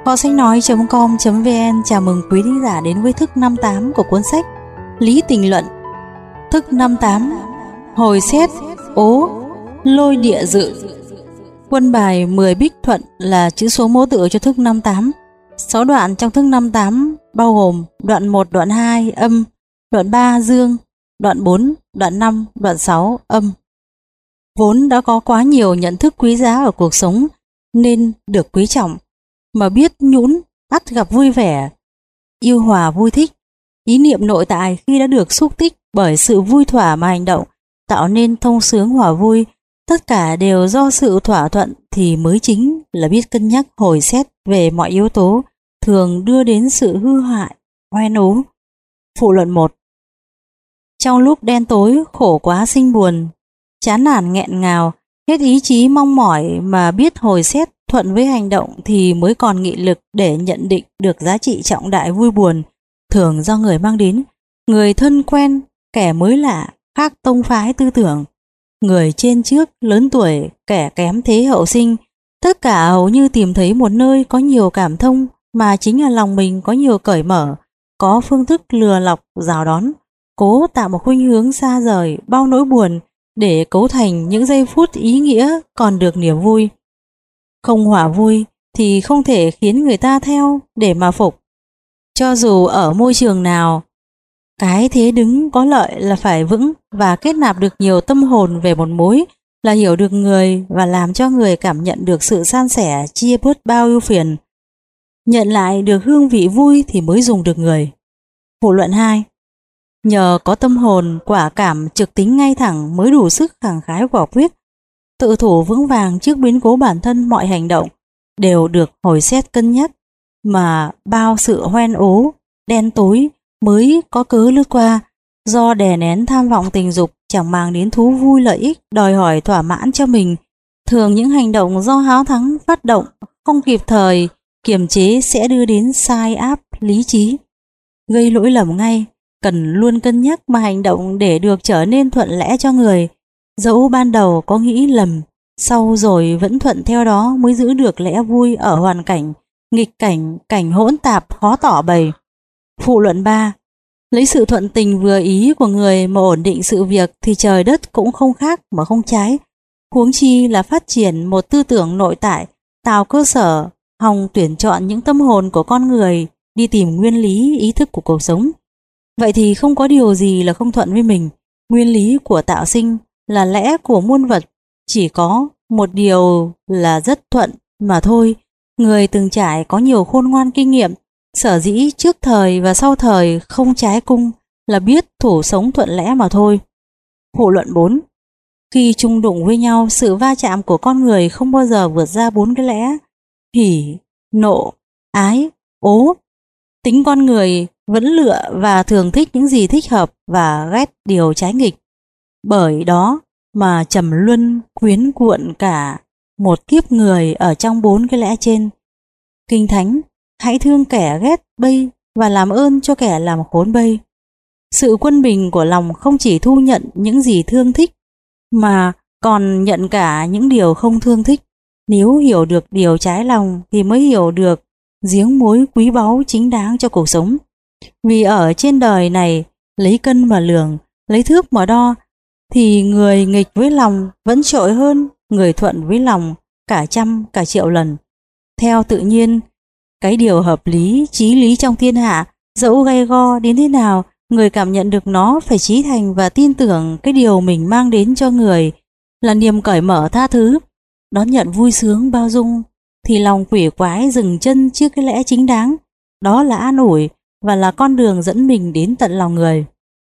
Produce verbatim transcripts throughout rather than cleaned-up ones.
Kho sách nói chấm com chấm vn chào mừng quý thính giả đến với thức năm tám của cuốn sách Lý Tình Luận. Thức năm tám: Hồi xét, ố, lôi địa dự. Quân bài mười bích thuận là chữ số mẫu tự cho thức năm tám. Sáu đoạn trong thức năm tám bao gồm đoạn một, đoạn hai âm, đoạn ba dương, đoạn bốn, đoạn năm, đoạn sáu âm. Vốn đã có quá nhiều nhận thức quý giá ở cuộc sống nên được quý trọng, mà biết nhũn ắt gặp vui vẻ, yêu hòa vui thích. Ý niệm nội tại khi đã được xúc tích bởi sự vui thỏa mà hành động, tạo nên thông sướng hòa vui, tất cả đều do sự thỏa thuận thì mới chính là biết cân nhắc hồi xét về mọi yếu tố thường đưa đến sự hư hại, hoen ố. Phụ luận một. Trong lúc đen tối, khổ quá sinh buồn, chán nản nghẹn ngào, hết ý chí mong mỏi mà biết hồi xét thuận với hành động thì mới còn nghị lực để nhận định được giá trị trọng đại vui buồn thường do người mang đến. Người thân quen, kẻ mới lạ, khác tông phái tư tưởng, người trên trước, lớn tuổi, kẻ kém thế hậu sinh, tất cả hầu như tìm thấy một nơi có nhiều cảm thông mà chính là lòng mình có nhiều cởi mở, có phương thức lừa lọc, rào đón, cố tạo một khuynh hướng xa rời bao nỗi buồn để cấu thành những giây phút ý nghĩa còn được niềm vui. Không hòa vui thì không thể khiến người ta theo để mà phục. Cho dù ở môi trường nào, cái thế đứng có lợi là phải vững và kết nạp được nhiều tâm hồn về một mối, là hiểu được người và làm cho người cảm nhận được sự san sẻ, chia bớt bao ưu phiền. Nhận lại được hương vị vui thì mới dùng được người. Phụ luận hai. Nhờ có tâm hồn quả cảm trực tính ngay thẳng mới đủ sức khẳng khái quả quyết, tự thủ vững vàng trước biến cố bản thân. Mọi hành động đều được hồi xét cân nhắc, mà bao sự hoen ố, đen tối mới có cớ lướt qua, do đè nén tham vọng tình dục, chẳng mang đến thú vui lợi ích, đòi hỏi thỏa mãn cho mình. Thường những hành động do háo thắng phát động, không kịp thời kiềm chế sẽ đưa đến sai áp lý trí, gây lỗi lầm ngay. Cần luôn cân nhắc mà hành động để được trở nên thuận lẽ cho người. Dẫu ban đầu có nghĩ lầm, sau rồi vẫn thuận theo đó mới giữ được lẽ vui ở hoàn cảnh nghịch cảnh, cảnh hỗn tạp khó tỏ bày. Phụ luận ba. Lấy sự thuận tình vừa ý của người mà ổn định sự việc thì trời đất cũng không khác mà không trái. Huống chi là phát triển một tư tưởng nội tại, tạo cơ sở hòng tuyển chọn những tâm hồn của con người đi tìm nguyên lý ý thức của cuộc sống. Vậy thì không có điều gì là không thuận với mình. Nguyên lý của tạo sinh là lẽ của muôn vật, chỉ có một điều là rất thuận mà thôi. Người từng trải có nhiều khôn ngoan kinh nghiệm, sở dĩ trước thời và sau thời không trái cung là biết thủ sống thuận lẽ mà thôi. Phụ luận bốn. Khi chung đụng với nhau, sự va chạm của con người không bao giờ vượt ra bốn cái lẽ: hỉ, nộ, ái, ố. Tính con người vẫn lựa và thường thích những gì thích hợp và ghét điều trái nghịch. Bởi đó mà trầm luân quyến cuộn cả một kiếp người ở trong bốn cái lẽ trên. Kinh Thánh: hãy thương kẻ ghét bây và làm ơn cho kẻ làm khốn bây. Sự quân bình của lòng không chỉ thu nhận những gì thương thích, mà còn nhận cả những điều không thương thích. Nếu hiểu được điều trái lòng thì mới hiểu được giếng mối quý báu chính đáng cho cuộc sống. Vì ở trên đời này, lấy cân mà lường, lấy thước mà đo, thì người nghịch với lòng vẫn trội hơn người thuận với lòng cả trăm cả triệu lần. Theo tự nhiên, cái điều hợp lý, chí lý trong thiên hạ, dẫu gay go đến thế nào, người cảm nhận được nó phải chí thành và tin tưởng cái điều mình mang đến cho người là niềm cởi mở tha thứ, đón nhận vui sướng bao dung, thì lòng quỷ quái dừng chân trước cái lẽ chính đáng. Đó là an ủi và là con đường dẫn mình đến tận lòng người.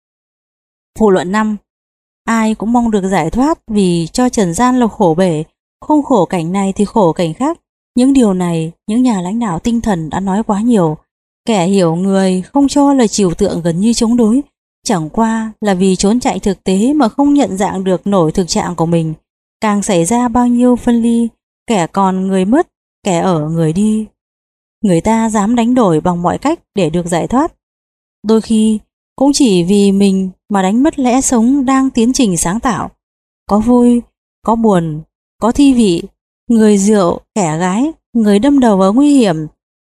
Phụ luận năm. Ai cũng mong được giải thoát vì cho trần gian là khổ bể, không khổ cảnh này thì khổ cảnh khác. Những điều này những nhà lãnh đạo tinh thần đã nói quá nhiều. Kẻ hiểu người không cho là trừu tượng gần như chống đối, chẳng qua là vì trốn chạy thực tế mà không nhận dạng được nổi thực trạng của mình. Càng xảy ra bao nhiêu phân ly, kẻ còn người mất, kẻ ở người đi. Người ta dám đánh đổi bằng mọi cách để được giải thoát. Đôi khi cũng chỉ vì mình mà đánh mất lẽ sống đang tiến trình sáng tạo. Có vui, có buồn, có thi vị, người rượu, kẻ gái, người đâm đầu vào nguy hiểm,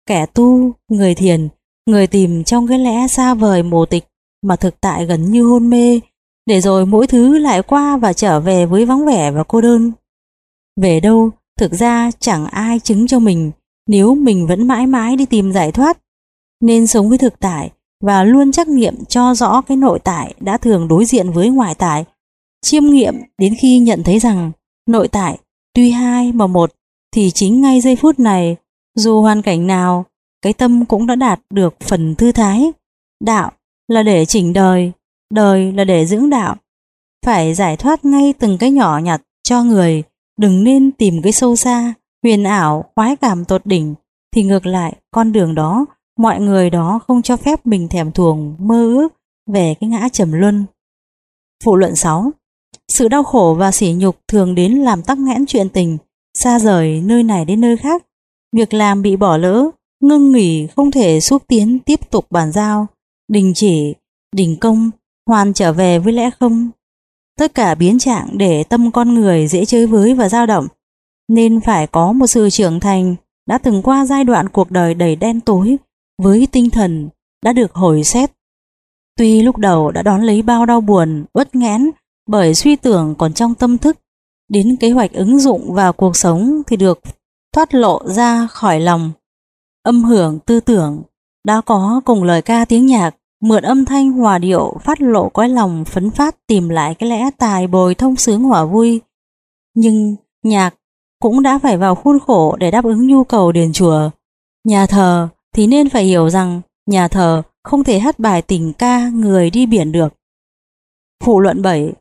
kẻ tu, người thiền, người tìm trong cái lẽ xa vời mù tịch mà thực tại gần như hôn mê, để rồi mỗi thứ lại qua và trở về với vắng vẻ và cô đơn. Về đâu, thực ra chẳng ai chứng cho mình nếu mình vẫn mãi mãi đi tìm giải thoát, nên sống với thực tại và luôn trắc nghiệm cho rõ cái nội tại đã thường đối diện với ngoại tại, chiêm nghiệm đến khi nhận thấy rằng nội tại tuy hai mà một, thì chính ngay giây phút này, dù hoàn cảnh nào, cái tâm cũng đã đạt được phần thư thái. Đạo là để chỉnh đời, đời là để dưỡng đạo. Phải giải thoát ngay từng cái nhỏ nhặt cho người, đừng nên tìm cái sâu xa, huyền ảo, khoái cảm tột đỉnh, thì ngược lại con đường đó, mọi người đó không cho phép mình thèm thuồng mơ ước về cái ngã trầm luân. Phụ luận sáu. Sự đau khổ và sỉ nhục thường đến làm tắc nghẽn chuyện tình, xa rời nơi này đến nơi khác. Việc làm bị bỏ lỡ, ngưng nghỉ không thể xúc tiến tiếp tục bàn giao, đình chỉ, đình công, hoàn trở về với lẽ không. Tất cả biến trạng để tâm con người dễ chơi với và dao động, nên phải có một sự trưởng thành đã từng qua giai đoạn cuộc đời đầy đen tối, với tinh thần đã được hồi xét. Tuy lúc đầu đã đón lấy bao đau buồn, uất nghẽn bởi suy tưởng còn trong tâm thức, đến kế hoạch ứng dụng vào cuộc sống thì được thoát lộ ra khỏi lòng. Âm hưởng tư tưởng đã có cùng lời ca tiếng nhạc, mượn âm thanh hòa điệu phát lộ cõi lòng phấn phát tìm lại cái lẽ tài bồi thông sướng hòa vui. Nhưng nhạc cũng đã phải vào khuôn khổ để đáp ứng nhu cầu đền chùa. Nhà thờ thì nên phải hiểu rằng nhà thờ không thể hát bài tình ca người đi biển được. Phụ luận bảy.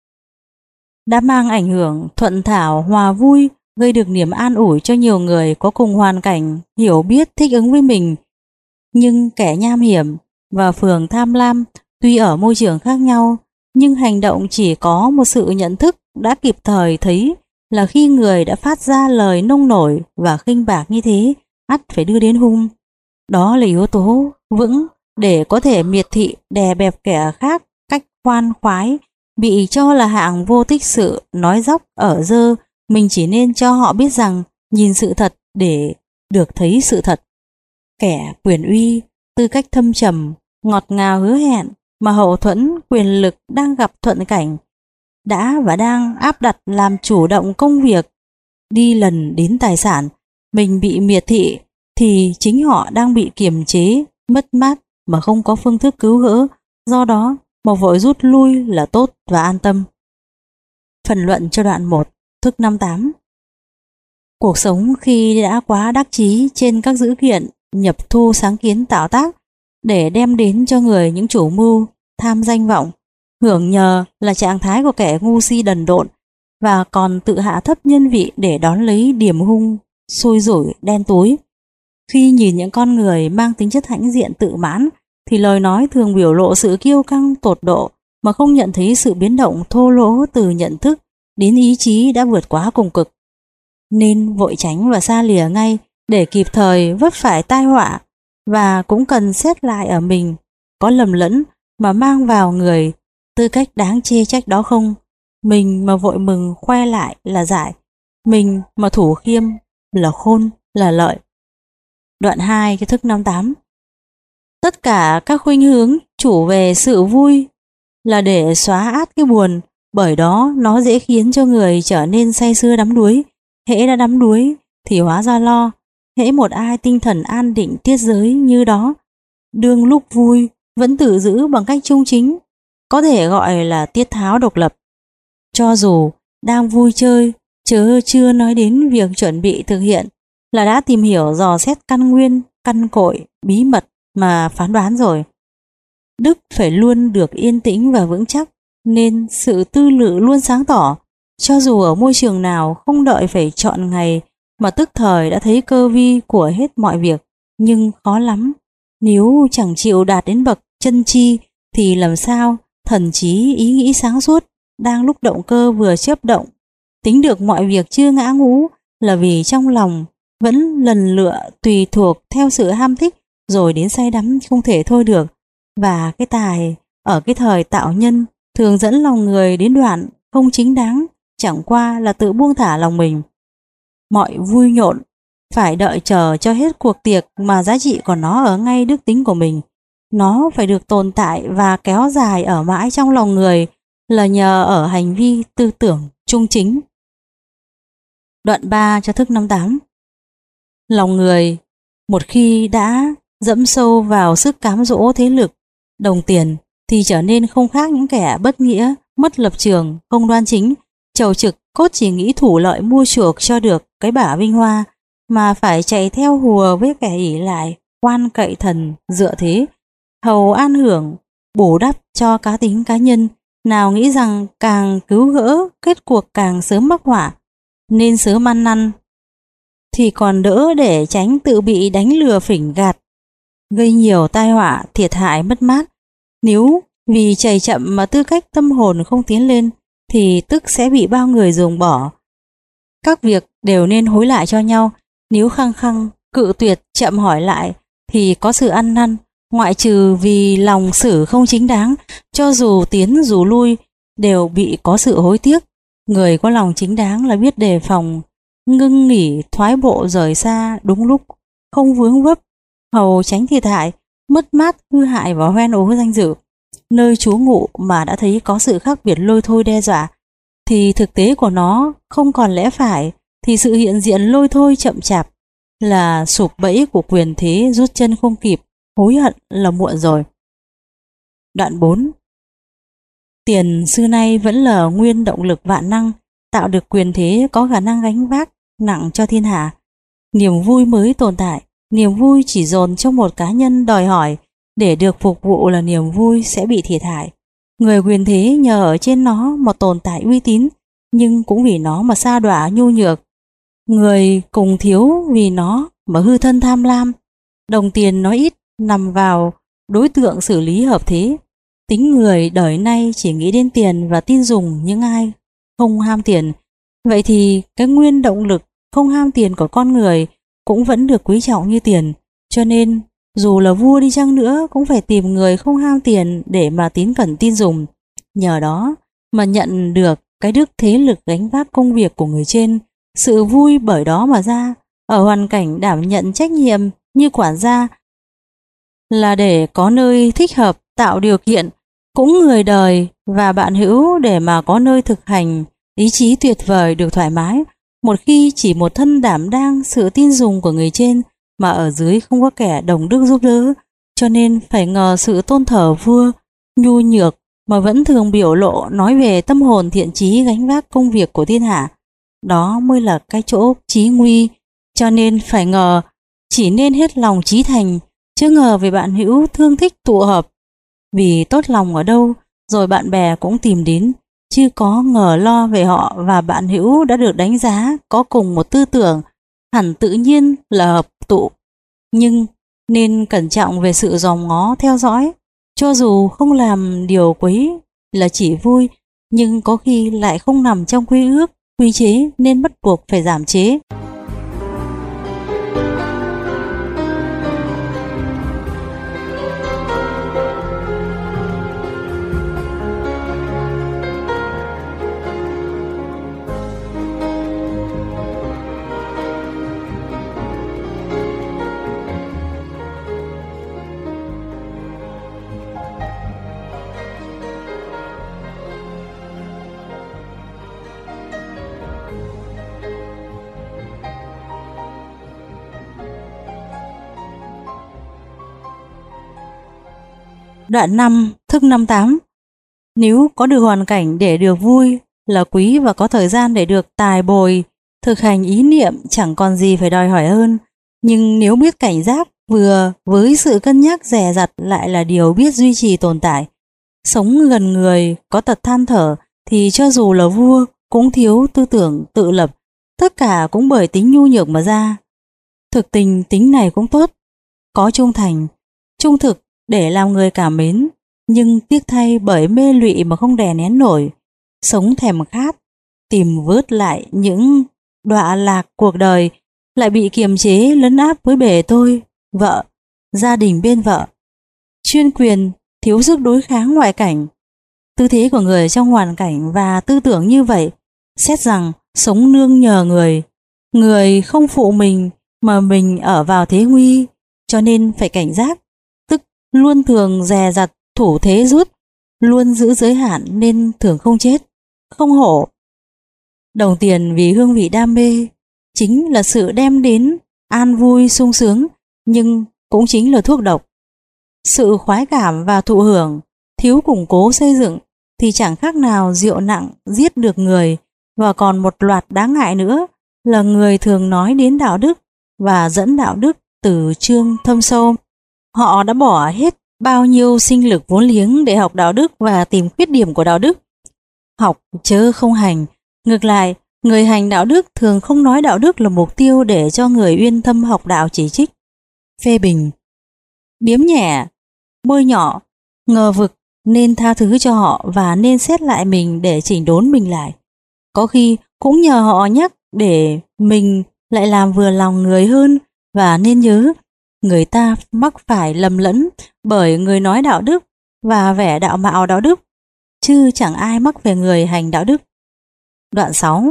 Đã mang ảnh hưởng thuận thảo hòa vui, gây được niềm an ủi cho nhiều người có cùng hoàn cảnh, hiểu biết thích ứng với mình. Nhưng kẻ nham hiểm và phường tham lam tuy ở môi trường khác nhau, nhưng hành động chỉ có một sự nhận thức đã kịp thời thấy là khi người đã phát ra lời nông nổi và khinh bạc như thế, ắt phải đưa đến hung. Đó là yếu tố vững để có thể miệt thị đè bẹp kẻ khác cách khoan khoái, bị cho là hạng vô tích sự, nói dóc ở dơ. Mình chỉ nên cho họ biết rằng nhìn sự thật để được thấy sự thật. Kẻ quyền uy, tư cách thâm trầm, ngọt ngào hứa hẹn, mà hậu thuẫn quyền lực đang gặp thuận cảnh, đã và đang áp đặt làm chủ động công việc, đi lần đến tài sản, mình bị miệt thị thì chính họ đang bị kiềm chế, mất mát mà không có phương thức cứu gỡ. Do đó mà vội rút lui là tốt và an tâm. Phần luận cho đoạn một, thức năm tám. Cuộc sống khi đã quá đắc chí trên các dữ kiện, nhập thu sáng kiến tạo tác để đem đến cho người những chủ mưu tham danh vọng, hưởng nhờ là trạng thái của kẻ ngu si đần độn, và còn tự hạ thấp nhân vị để đón lấy điểm hung xui rủi đen tối. Khi nhìn những con người mang tính chất hãnh diện tự mãn thì lời nói thường biểu lộ sự kiêu căng tột độ, mà không nhận thấy sự biến động thô lỗ từ nhận thức đến ý chí đã vượt quá cùng cực. Nên vội tránh và xa lìa ngay để kịp thời vấp phải tai họa, và cũng cần xét lại ở mình có lầm lẫn mà mang vào người tư cách đáng chê trách đó không. Mình mà vội mừng khoe lại là dại, mình mà thủ khiêm là khôn, là lợi. Đoạn hai, cái thức năm tám. Tất cả các khuynh hướng chủ về sự vui là để xóa át cái buồn, bởi đó nó dễ khiến cho người trở nên say sưa đắm đuối. Hễ đã đắm đuối thì hóa ra lo. Hễ một ai tinh thần an định tiết giới như đó, đương lúc vui vẫn tự giữ bằng cách trung chính, có thể gọi là tiết tháo độc lập. Cho dù đang vui chơi, chớ chưa nói đến việc chuẩn bị thực hiện, là đã tìm hiểu dò xét căn nguyên, căn cội, bí mật mà phán đoán rồi. Đức phải luôn được yên tĩnh và vững chắc, nên sự tư lự luôn sáng tỏ. Cho dù ở môi trường nào, không đợi phải chọn ngày mà tức thời đã thấy cơ vi của hết mọi việc. Nhưng khó lắm, nếu chẳng chịu đạt đến bậc chân chi thì làm sao thần trí ý nghĩ sáng suốt đang lúc động cơ vừa chớp động tính được mọi việc chưa ngã ngũ, là vì trong lòng vẫn lần lựa tùy thuộc theo sự ham thích, rồi đến say đắm không thể thôi được. Và cái tài ở cái thời tạo nhân thường dẫn lòng người đến đoạn không chính đáng, chẳng qua là tự buông thả lòng mình. Mọi vui nhộn phải đợi chờ cho hết cuộc tiệc mà giá trị của nó ở ngay đức tính của mình. Nó phải được tồn tại và kéo dài ở mãi trong lòng người là nhờ ở hành vi tư tưởng trung chính. Đoạn ba cho thức năm tám. Lòng người một khi đã dẫm sâu vào sức cám dỗ thế lực, đồng tiền thì trở nên không khác những kẻ bất nghĩa, mất lập trường, không đoan chính, trầu trực cốt chỉ nghĩ thủ lợi mua chuộc cho được cái bả vinh hoa, mà phải chạy theo hùa với kẻ ỷ lại, quan cậy thần, dựa thế, hầu an hưởng, bổ đắp cho cá tính cá nhân, nào nghĩ rằng càng cứu gỡ, kết cuộc càng sớm mắc họa, nên sớm ăn năn, thì còn đỡ để tránh tự bị đánh lừa phỉnh gạt, gây nhiều tai họa, thiệt hại mất mát. Nếu vì chạy chậm mà tư cách tâm hồn không tiến lên, thì tức sẽ bị bao người ruồng bỏ. Các việc đều nên hối lại cho nhau. Nếu khăng khăng, cự tuyệt, chậm hỏi lại, thì có sự ăn năn, ngoại trừ vì lòng xử không chính đáng, cho dù tiến dù lui, đều bị có sự hối tiếc. Người có lòng chính đáng là biết đề phòng, ngưng nghỉ, thoái bộ rời xa đúng lúc, không vướng vấp, hầu tránh thiệt hại, mất mát, hư hại và hoen ố danh dự. Nơi trú ngụ mà đã thấy có sự khác biệt lôi thôi đe dọa, thì thực tế của nó không còn lẽ phải, thì sự hiện diện lôi thôi chậm chạp là sụp bẫy của quyền thế, rút chân không kịp, hối hận là muộn rồi. Đoạn bốn. Tiền xưa nay vẫn là nguyên động lực vạn năng, tạo được quyền thế có khả năng gánh vác nặng cho thiên hạ. Niềm vui mới tồn tại, niềm vui chỉ dồn cho một cá nhân đòi hỏi để được phục vụ là niềm vui sẽ bị thiệt hại. Người quyền thế nhờ ở trên nó mà tồn tại uy tín, nhưng cũng vì nó mà sa đọa nhu nhược. Người cùng thiếu vì nó mà hư thân tham lam. Đồng tiền nói ít nằm vào đối tượng xử lý hợp thế. Tính người đời nay chỉ nghĩ đến tiền và tin dùng những ai không ham tiền. Vậy thì cái nguyên động lực không ham tiền của con người cũng vẫn được quý trọng như tiền. Cho nên dù là vua đi chăng nữa cũng phải tìm người không ham tiền để mà tín cẩn tin dùng. Nhờ đó mà nhận được cái đức thế lực gánh vác công việc của người trên. Sự vui bởi đó mà ra, ở hoàn cảnh đảm nhận trách nhiệm như quản gia là để có nơi thích hợp tạo điều kiện, cũng người đời và bạn hữu để mà có nơi thực hành ý chí tuyệt vời được thoải mái. Một khi chỉ một thân đảm đang sự tin dùng của người trên mà ở dưới không có kẻ đồng đức giúp đỡ, cho nên phải ngờ sự tôn thờ vua nhu nhược mà vẫn thường biểu lộ nói về tâm hồn thiện chí gánh vác công việc của thiên hạ. Đó mới là cái chỗ chí nguy, cho nên phải ngờ chỉ nên hết lòng chí thành, chứ ngờ về bạn hữu thương thích tụ hợp. Vì tốt lòng ở đâu, rồi bạn bè cũng tìm đến, chứ có ngờ lo về họ và bạn hữu đã được đánh giá có cùng một tư tưởng, hẳn tự nhiên là hợp tụ. Nhưng nên cẩn trọng về sự dòm ngó theo dõi, cho dù không làm điều quấy là chỉ vui, nhưng có khi lại không nằm trong quy ước, quy chế nên bắt buộc phải giảm chế. Đoạn năm, thức năm tám. Nếu có được hoàn cảnh để được vui là quý, và có thời gian để được tài bồi, thực hành ý niệm chẳng còn gì phải đòi hỏi hơn. Nhưng nếu biết cảnh giác vừa với sự cân nhắc dè dặt lại là điều biết duy trì tồn tại. Sống gần người, có tật than thở, thì cho dù là vua cũng thiếu tư tưởng tự lập, tất cả cũng bởi tính nhu nhược mà ra. Thực tình tính này cũng tốt, có trung thành, trung thực để làm người cảm mến, nhưng tiếc thay bởi mê lụy mà không đè nén nổi, sống thèm khát, tìm vớt lại những đọa lạc cuộc đời, lại bị kiềm chế lấn áp với bề tôi, vợ, gia đình bên vợ, chuyên quyền, thiếu sức đối kháng ngoại cảnh. Tư thế của người trong hoàn cảnh và tư tưởng như vậy, xét rằng sống nương nhờ người, người không phụ mình mà mình ở vào thế nguy, cho nên phải cảnh giác, tức luôn thường dè dặt thủ thế rút, luôn giữ giới hạn nên thường không chết, không hổ. Đồng tiền vì hương vị đam mê chính là sự đem đến an vui sung sướng, nhưng cũng chính là thuốc độc. Sự khoái cảm và thụ hưởng thiếu củng cố xây dựng thì chẳng khác nào rượu nặng giết được người, và còn một loạt đáng ngại nữa là người thường nói đến đạo đức và dẫn đạo đức từ chương thâm sâu. Họ đã bỏ hết bao nhiêu sinh lực vốn liếng để học đạo đức và tìm khuyết điểm của đạo đức. Học chớ không hành. Ngược lại, người hành đạo đức thường không nói đạo đức là mục tiêu để cho người uyên thâm học đạo chỉ trích, phê bình, biếm nhẹ, bôi nhọ, ngờ vực, nên tha thứ cho họ và nên xét lại mình để chỉnh đốn mình lại. Có khi cũng nhờ họ nhắc để mình lại làm vừa lòng người hơn, và nên nhớ người ta mắc phải lầm lẫn bởi người nói đạo đức và vẻ đạo mạo đạo đức, chứ chẳng ai mắc về người hành đạo đức. Đoạn sáu.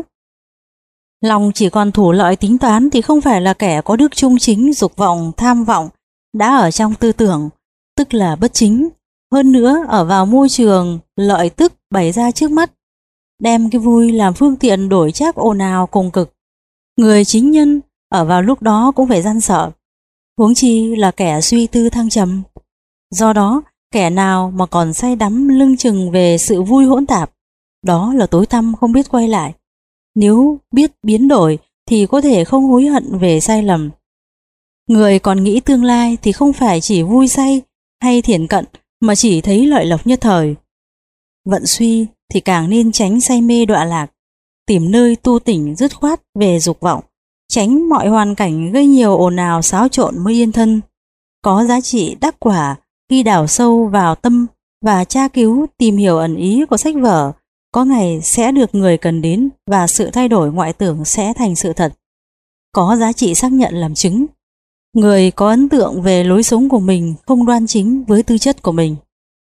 Lòng chỉ còn thủ lợi tính toán thì không phải là kẻ có đức trung chính, dục vọng, tham vọng đã ở trong tư tưởng, tức là bất chính. Hơn nữa ở vào môi trường lợi tức bày ra trước mắt, đem cái vui làm phương tiện đổi trác ồn ào cùng cực. Người chính nhân ở vào lúc đó cũng phải răn sợ, huống chi là kẻ suy tư thăng trầm. Do đó, kẻ nào mà còn say đắm lưng chừng về sự vui hỗn tạp, đó là tối tăm không biết quay lại. Nếu biết biến đổi thì có thể không hối hận về sai lầm. Người còn nghĩ tương lai thì không phải chỉ vui say hay thiển cận, mà chỉ thấy lợi lộc nhất thời. Vận suy thì càng nên tránh say mê đọa lạc, tìm nơi tu tỉnh dứt khoát về dục vọng, tránh mọi hoàn cảnh gây nhiều ồn ào xáo trộn mới yên thân. Có giá trị đắc quả khi đào sâu vào tâm và tra cứu tìm hiểu ẩn ý của sách vở, có ngày sẽ được người cần đến và sự thay đổi ngoại tưởng sẽ thành sự thật. Có giá trị xác nhận làm chứng. Người có ấn tượng về lối sống của mình không đoan chính với tư chất của mình.